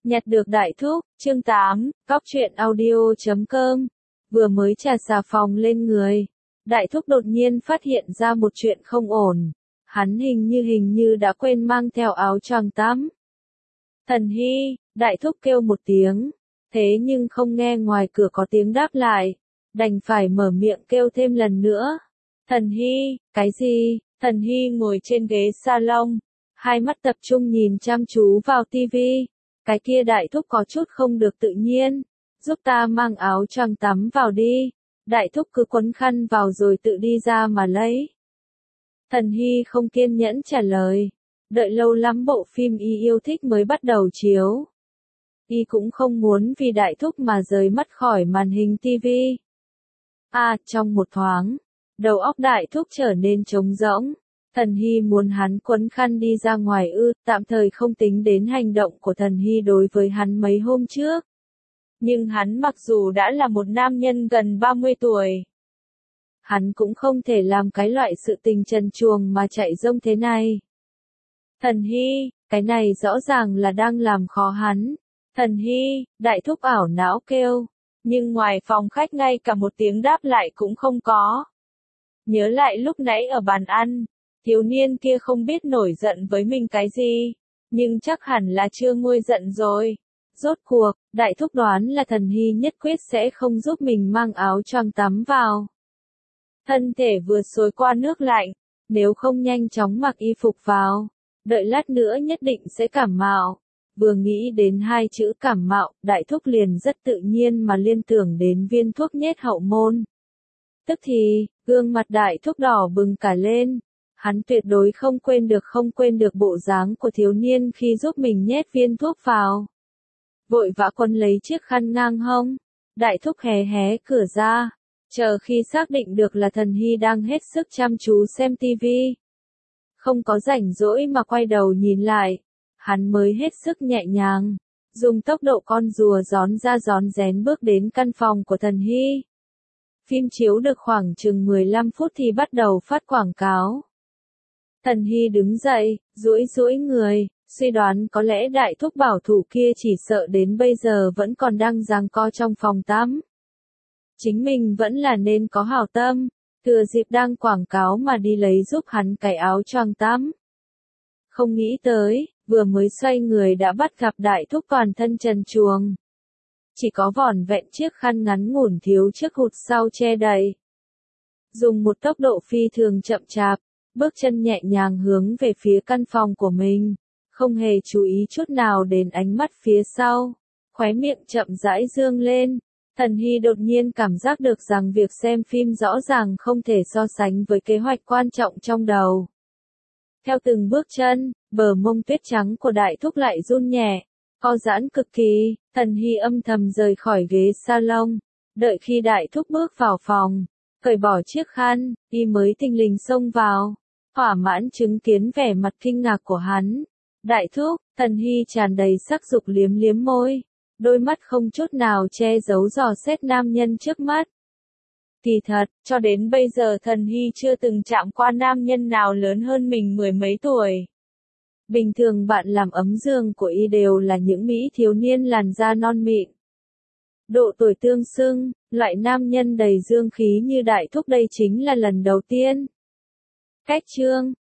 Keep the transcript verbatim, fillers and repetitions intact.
Nhặt được đại thúc, chương tám, cóc truyện audio chấm com. Vừa mới trà xà phòng lên người, đại thúc đột nhiên phát hiện ra một chuyện không ổn. Hắn hình như hình như đã quên mang theo áo choàng tắm. Thần Hy, đại thúc kêu một tiếng, thế nhưng không nghe ngoài cửa có tiếng đáp lại, đành phải mở miệng kêu thêm lần nữa. Thần Hy, cái gì? Thần Hy ngồi trên ghế salon, hai mắt tập trung nhìn chăm chú vào tivi. Cái kia đại thúc có chút không được tự nhiên, giúp ta mang áo choàng tắm vào đi. Đại thúc cứ quấn khăn vào rồi tự đi ra mà lấy. Thần Hy không kiên nhẫn trả lời, đợi lâu lắm bộ phim y yêu thích mới bắt đầu chiếu. Y cũng không muốn vì đại thúc mà rời mắt khỏi màn hình tivi. À, trong một thoáng, đầu óc đại thúc trở nên trống rỗng. Thần Hy muốn hắn quấn khăn đi ra ngoài ư, tạm thời không tính đến hành động của Thần Hy đối với hắn mấy hôm trước. Nhưng hắn mặc dù đã là một nam nhân gần ba mươi tuổi, hắn cũng không thể làm cái loại sự tình trần truồng mà chạy rông thế này. Thần Hy, cái này rõ ràng là đang làm khó hắn. Thần Hy, đại thúc ảo não kêu, nhưng ngoài phòng khách ngay cả một tiếng đáp lại cũng không có. Nhớ lại lúc nãy ở bàn ăn, thiếu niên kia không biết nổi giận với mình cái gì, nhưng chắc hẳn là chưa nguôi giận rồi. Rốt cuộc, đại thúc đoán là Thần Hy nhất quyết sẽ không giúp mình mang áo choàng tắm vào. Thân thể vừa xối qua nước lạnh, nếu không nhanh chóng mặc y phục vào, đợi lát nữa nhất định sẽ cảm mạo. Vừa nghĩ đến hai chữ cảm mạo, đại thúc liền rất tự nhiên mà liên tưởng đến viên thuốc nhét hậu môn. Tức thì, gương mặt đại thúc đỏ bừng cả lên. Hắn tuyệt đối không quên được không quên được bộ dáng của thiếu niên khi giúp mình nhét viên thuốc vào. Vội vã quấn lấy chiếc khăn ngang hông, đại thúc hé hé cửa ra, chờ khi xác định được là Thần Hy đang hết sức chăm chú xem tivi. Không có rảnh rỗi mà quay đầu nhìn lại, hắn mới hết sức nhẹ nhàng, dùng tốc độ con rùa gión ra gión rén bước đến căn phòng của Thần Hy. Phim chiếu được khoảng chừng mười lăm phút thì bắt đầu phát quảng cáo. Thần Hy đứng dậy, duỗi duỗi người, suy đoán có lẽ đại thúc bảo thủ kia chỉ sợ đến bây giờ vẫn còn đang giằng co trong phòng tắm. Chính mình vẫn là nên có hảo tâm, thừa dịp đang quảng cáo mà đi lấy giúp hắn cái áo choàng tắm. Không nghĩ tới, vừa mới xoay người đã bắt gặp đại thúc toàn thân trần truồng. Chỉ có vỏn vẹn chiếc khăn ngắn ngủn thiếu chiếc hụt sau che đậy. Dùng một tốc độ phi thường chậm chạp, bước chân nhẹ nhàng hướng về phía căn phòng của mình, không hề chú ý chút nào đến ánh mắt phía sau, khóe miệng chậm rãi dương lên. Thần Hy đột nhiên cảm giác được rằng việc xem phim rõ ràng không thể so sánh với kế hoạch quan trọng trong đầu. Theo từng bước chân, bờ mông tuyết trắng của đại thúc lại run nhẹ, co giãn cực kỳ. Thần Hy âm thầm rời khỏi ghế salon, đợi khi đại thúc bước vào phòng, cởi bỏ chiếc khăn, y mới thình lình xông vào, thỏa mãn chứng kiến vẻ mặt kinh ngạc của hắn. Đại thúc, Thần Hy tràn đầy sắc dục liếm liếm môi, đôi mắt không chút nào che giấu dò xét nam nhân trước mắt. Kỳ thật, cho đến bây giờ Thần Hy chưa từng chạm qua nam nhân nào lớn hơn mình mười mấy tuổi. Bình thường bạn làm ấm giường của y đều là những mỹ thiếu niên làn da non mịn. Độ tuổi tương xưng, loại nam nhân đầy dương khí như đại thúc đây chính là lần đầu tiên. Cách chương,